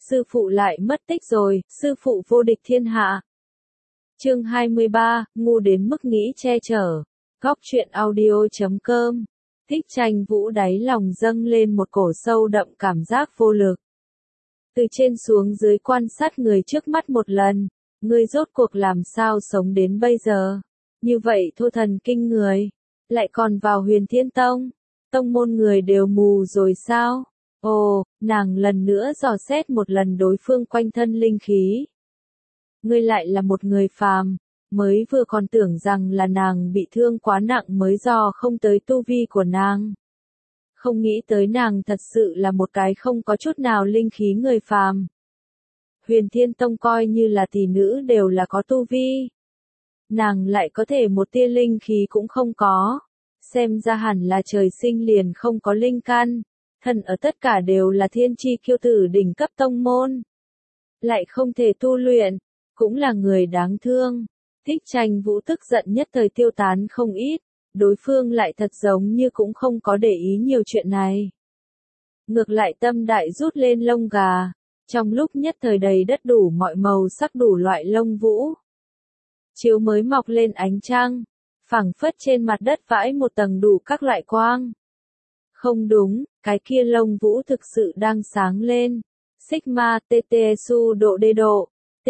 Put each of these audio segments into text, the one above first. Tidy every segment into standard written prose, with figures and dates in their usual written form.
sư phụ lại mất tích rồi, sư phụ vô địch thiên hạ. Chương 23, ngu đến mức nghĩ che chở. Góc truyện audio.com. Thích Tranh Vũ đáy lòng dâng lên một cổ sâu đậm cảm giác vô lực. Từ trên xuống dưới quan sát người trước mắt một lần, ngươi rốt cuộc làm sao sống đến bây giờ? Như vậy thua thần kinh người, lại còn vào Huyền Thiên Tông, tông môn người đều mù rồi sao? Ồ, nàng lần nữa dò xét một lần đối phương quanh thân linh khí. Ngươi lại là một người phàm, mới vừa còn tưởng rằng là nàng bị thương quá nặng mới dò không tới tu vi của nàng. Không nghĩ tới nàng thật sự là một cái không có chút nào linh khí người phàm. Huyền Thiên Tông coi như là tỷ nữ đều là có tu vi. Nàng lại có thể một tia linh khí cũng không có. Xem ra hẳn là trời sinh liền không có linh căn. Thần ở tất cả đều là thiên chi kiêu tử đỉnh cấp tông môn. Lại không thể tu luyện, cũng là người đáng thương. Thích Tranh Vũ tức giận nhất thời tiêu tán không ít. Đối phương lại thật giống như cũng không có để ý nhiều chuyện này. Ngược lại tâm đại rút lên lông gà. Trong lúc nhất thời đầy đất đủ mọi màu sắc đủ loại lông vũ. Chiếu mới mọc lên ánh trăng, phẳng phất trên mặt đất vãi một tầng đủ các loại quang. Không đúng, cái kia lông vũ thực sự đang sáng lên. Sigma TTSU độ đê độ.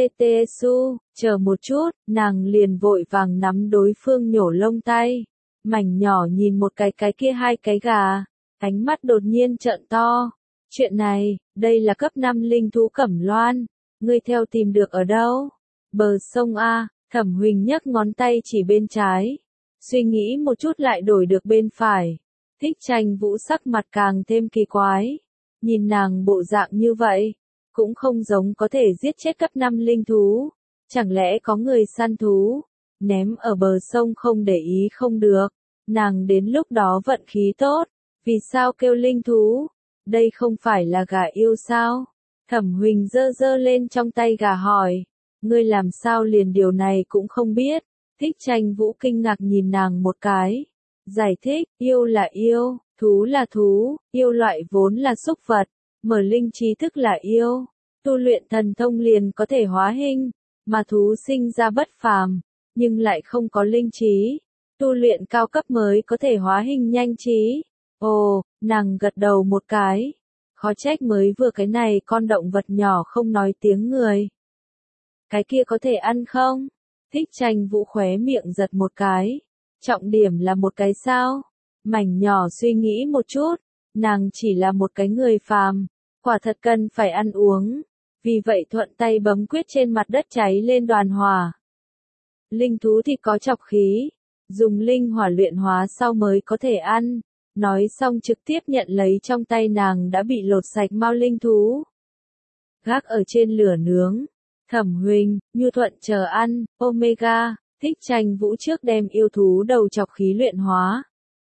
TTSU, chờ một chút, nàng liền vội vàng nắm đối phương nhổ lông tay. Mảnh nhỏ nhìn một cái kia hai cái gà, ánh mắt đột nhiên trợn to. Chuyện này, đây là cấp 5 linh thú Cẩm Loan, ngươi theo tìm được ở đâu? Bờ sông A, Thẩm Huỳnh nhấc ngón tay chỉ bên trái. Suy nghĩ một chút lại đổi được bên phải. Thích Tranh Vũ sắc mặt càng thêm kỳ quái. Nhìn nàng bộ dạng như vậy, cũng không giống có thể giết chết cấp 5 linh thú. Chẳng lẽ có người săn thú, ném ở bờ sông không để ý không được. Nàng đến lúc đó vận khí tốt, vì sao kêu linh thú? Đây không phải là gà yêu sao? Thẩm Huỳnh giơ lên trong tay gà hỏi. Ngươi làm sao liền điều này cũng không biết? Thích Tranh Vũ kinh ngạc nhìn nàng một cái. Giải thích, yêu là yêu, thú là thú, yêu loại vốn là súc vật, mở linh trí thức là yêu. Tu luyện thần thông liền có thể hóa hình, mà thú sinh ra bất phàm, nhưng lại không có linh trí. Tu luyện cao cấp mới có thể hóa hình nhanh trí. Ồ, nàng gật đầu một cái. Khó trách mới vừa cái này con động vật nhỏ không nói tiếng người. Cái kia có thể ăn không? Thích Tranh Vũ khóe miệng giật một cái. Trọng điểm là một cái sao? Mảnh nhỏ suy nghĩ một chút. Nàng chỉ là một cái người phàm. Quả thật cần phải ăn uống. Vì vậy thuận tay bấm quyết trên mặt đất cháy lên đoàn hỏa. Linh thú thì có trọc khí. Dùng linh hỏa luyện hóa sau mới có thể ăn. Nói xong trực tiếp nhận lấy trong tay nàng đã bị lột sạch mao linh thú. Gác ở trên lửa nướng. Thẩm Huỳnh, Nhu Thuận chờ ăn, Omega, Thích Tranh Vũ trước đem yêu thú đầu chọc khí luyện hóa.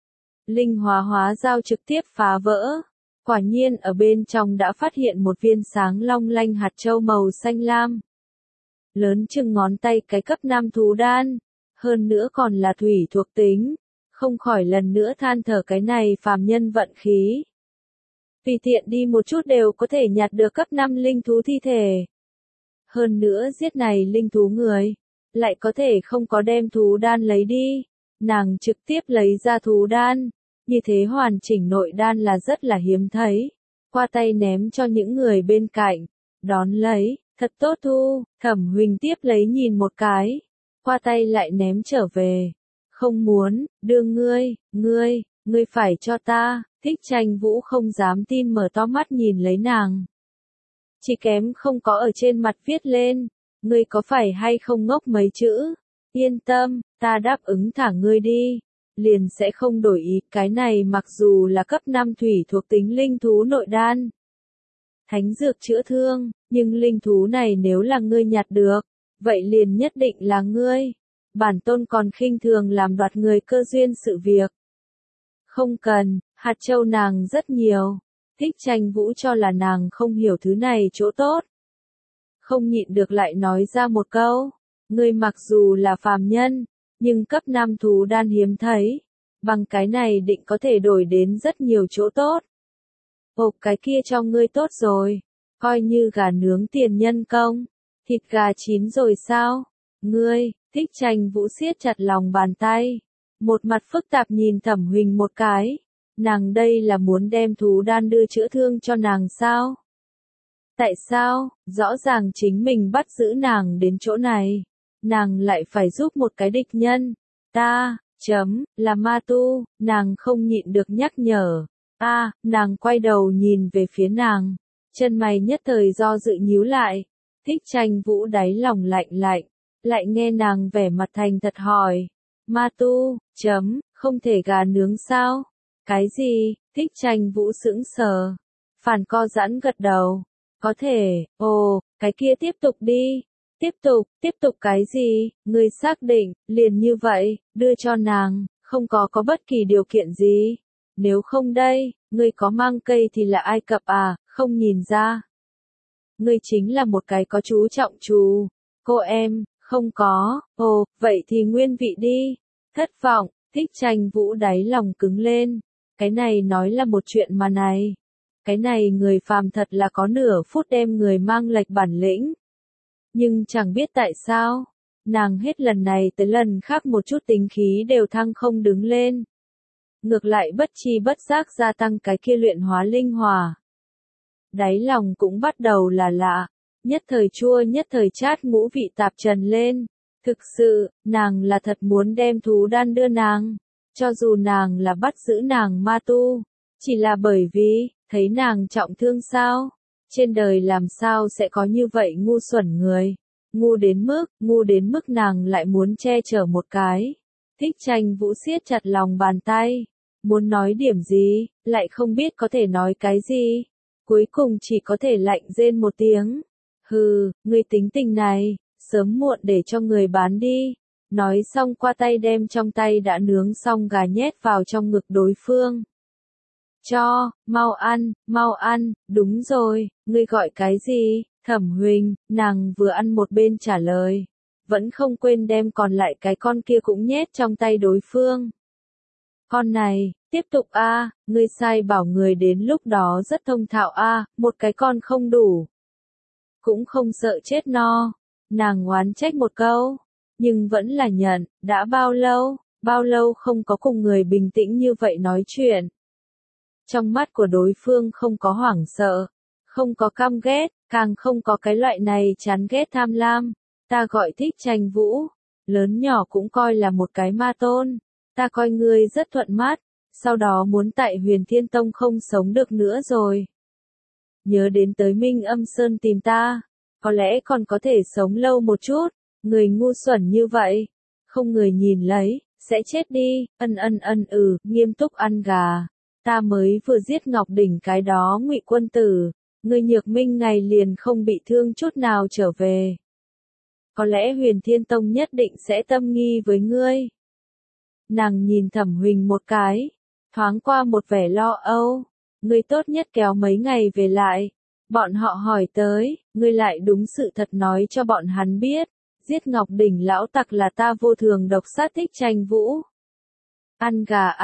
Linh hóa dao trực tiếp phá vỡ. Quả nhiên ở bên trong đã phát hiện một viên sáng long lanh hạt châu màu xanh lam. Lớn chừng ngón tay cái cấp 5 thú đan. Hơn nữa còn là thủy thuộc tính. Không khỏi lần nữa than thở cái này phàm nhân vận khí. Tùy tiện đi một chút đều có thể nhặt được cấp 5 linh thú thi thể. Hơn nữa giết này linh thú người, lại có thể không có đem thú đan lấy đi. Nàng trực tiếp lấy ra thú đan. Như thế hoàn chỉnh nội đan là rất là hiếm thấy. Qua tay ném cho những người bên cạnh. Đón lấy, thật tốt thu. Thẩm Huỳnh tiếp lấy nhìn một cái. Qua tay lại ném trở về. Không muốn, đưa ngươi phải cho ta. Thích Tranh Vũ không dám tin mở to mắt nhìn lấy nàng. Chỉ kém không có ở trên mặt viết lên. Ngươi có phải hay không ngốc mấy chữ? Yên tâm, ta đáp ứng thả ngươi đi. Liền sẽ không đổi ý. Cái này mặc dù là cấp 5 thủy thuộc tính linh thú nội đan. Thánh dược chữa thương, nhưng linh thú này nếu là ngươi nhặt được, vậy liền nhất định là ngươi. Bản tôn còn khinh thường làm đoạt người cơ duyên sự việc. Không cần, hạt châu nàng rất nhiều. Thích Tranh Vũ cho là nàng không hiểu thứ này chỗ tốt. Không nhịn được lại nói ra một câu. Ngươi mặc dù là phàm nhân, nhưng cấp 5 thú đan hiếm thấy. Bằng cái này định có thể đổi đến rất nhiều chỗ tốt. Ồ, cái kia cho ngươi tốt rồi. Coi như gà nướng tiền nhân công. Thịt gà chín rồi sao? Ngươi, Thích Tranh Vũ siết chặt lòng bàn tay. Một mặt phức tạp nhìn Thẩm Huỳnh một cái. Nàng đây là muốn đem thú đan đưa chữa thương cho nàng sao? Tại sao, rõ ràng chính mình bắt giữ nàng đến chỗ này. Nàng lại phải giúp một cái địch nhân. Ta, là ma tu, nàng không nhịn được nhắc nhở. Nàng quay đầu nhìn về phía nàng. Chân mày nhất thời do dự nhíu lại. Thích Tranh Vũ đáy lòng lạnh lạnh. Lại nghe nàng vẻ mặt thành thật hỏi. Ma tu, không thể gà nướng sao? Cái gì? Thích Tranh Vũ sững sờ. Phản co giãn gật đầu. Có thể, cái kia tiếp tục đi. Tiếp tục cái gì? Ngươi xác định, liền như vậy, đưa cho nàng, không có bất kỳ điều kiện gì. Nếu không đây, ngươi có mang cây thì là Ai Cập à, không nhìn ra. Ngươi chính là một cái có chú trọng chú. Cô em, không có, vậy thì nguyên vị đi. Thất vọng, Thích Tranh Vũ đáy lòng cứng lên. Cái này nói là một chuyện mà này. Cái này người phàm thật là có nửa phút đem người mang lệch bản lĩnh. Nhưng chẳng biết tại sao, nàng hết lần này tới lần khác một chút tính khí đều thăng không đứng lên. Ngược lại bất chi bất giác gia tăng cái kia luyện hóa linh hỏa. Đáy lòng cũng bắt đầu là lạ, nhất thời chua nhất thời chát ngũ vị tạp trần lên. Thực sự, nàng là thật muốn đem thú đan đưa nàng, cho dù nàng là bắt giữ nàng ma tu, chỉ là bởi vì, thấy nàng trọng thương sao? Trên đời làm sao sẽ có như vậy ngu xuẩn người? Ngu đến mức nàng lại muốn che chở một cái. Thích Tranh Vũ siết chặt lòng bàn tay. Muốn nói điểm gì, lại không biết có thể nói cái gì. Cuối cùng chỉ có thể lạnh rên một tiếng. Hừ, ngươi tính tình này, sớm muộn để cho người bán đi. Nói xong qua tay đem trong tay đã nướng xong gà nhét vào trong ngực đối phương. Mau ăn, đúng rồi, ngươi gọi cái gì? Thẩm Huỳnh, nàng vừa ăn một bên trả lời. Vẫn không quên đem còn lại cái con kia cũng nhét trong tay đối phương. Con này, tiếp tục ngươi sai bảo người đến lúc đó rất thông thạo một cái con không đủ. Cũng không sợ chết no. Nàng oán trách một câu, nhưng vẫn là nhận, đã bao lâu không có cùng người bình tĩnh như vậy nói chuyện. Trong mắt của đối phương không có hoảng sợ, không có căm ghét, càng không có cái loại này chán ghét tham lam. Ta gọi Thích Tranh Vũ, lớn nhỏ cũng coi là một cái ma tôn. Ta coi ngươi rất thuận mắt, sau đó muốn tại Huyền Thiên Tông không sống được nữa rồi. Nhớ đến tới Minh Âm Sơn tìm ta, có lẽ còn có thể sống lâu một chút. Người ngu xuẩn như vậy, không người nhìn lấy, sẽ chết đi. Nghiêm túc ăn gà. Ta mới vừa giết Ngọc Đỉnh cái đó Ngụy quân tử, ngươi Nhược Minh ngày liền không bị thương chút nào trở về. Có lẽ Huyền Thiên Tông nhất định sẽ tâm nghi với ngươi. Nàng nhìn Thẩm Huỳnh một cái, thoáng qua một vẻ lo âu. Ngươi tốt nhất kéo mấy ngày về lại. Bọn họ hỏi tới, ngươi lại đúng sự thật nói cho bọn hắn biết. Giết Ngọc Đỉnh lão tặc là ta vô thường độc sát Thích Tranh Vũ. Ăn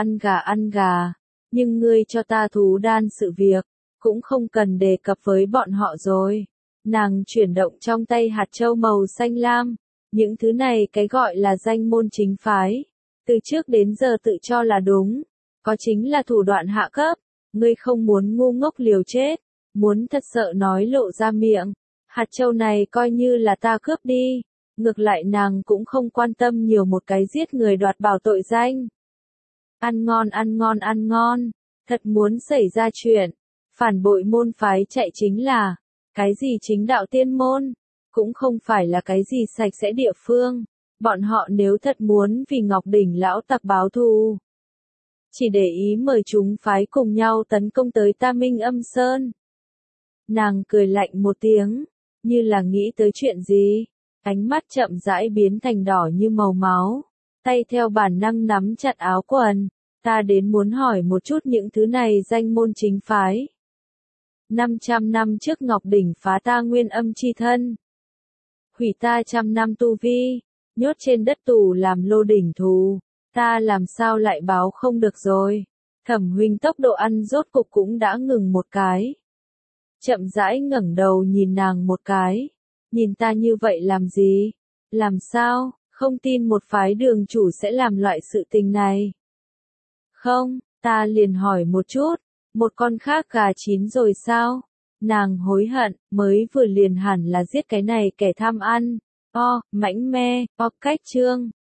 gà. Nhưng ngươi cho ta thú đan sự việc, cũng không cần đề cập với bọn họ rồi. Nàng chuyển động trong tay hạt châu màu xanh lam. Những thứ này cái gọi là danh môn chính phái. Từ trước đến giờ tự cho là đúng. Có chính là thủ đoạn hạ cấp. Ngươi không muốn ngu ngốc liều chết. Muốn thật sợ nói lộ ra miệng. Hạt châu này coi như là ta cướp đi. Ngược lại nàng cũng không quan tâm nhiều một cái giết người đoạt bảo tội danh. Ăn ngon. Thật muốn xảy ra chuyện. Phản bội môn phái chạy chính là. Cái gì chính đạo tiên môn. Cũng không phải là cái gì sạch sẽ địa phương. Bọn họ nếu thật muốn vì Ngọc Đỉnh lão tặc báo thù. Chỉ để ý mời chúng phái cùng nhau tấn công tới ta Minh Âm Sơn. Nàng cười lạnh một tiếng. Như là nghĩ tới chuyện gì. Ánh mắt chậm rãi biến thành đỏ như màu máu. Tay theo bản năng nắm chặt áo quần. Ta đến muốn hỏi một chút những thứ này danh môn chính phái. 500 năm trước Ngọc Đỉnh phá ta nguyên âm chi thân. Hủy ta 100 năm tu vi. Nhốt trên đất tù làm lô đỉnh thù. Ta làm sao lại báo không được rồi. Thẩm Huỳnh tốc độ ăn rốt cục cũng đã ngừng một cái. chậm rãi ngẩng đầu nhìn nàng một cái. Nhìn ta như vậy làm gì? Làm sao, không tin một phái đường chủ sẽ làm loại sự tình này? Không, ta liền hỏi một chút, một con khác gà chín rồi sao? Nàng hối hận, mới vừa liền hẳn là giết cái này kẻ tham ăn. Mãnh me, cách chương.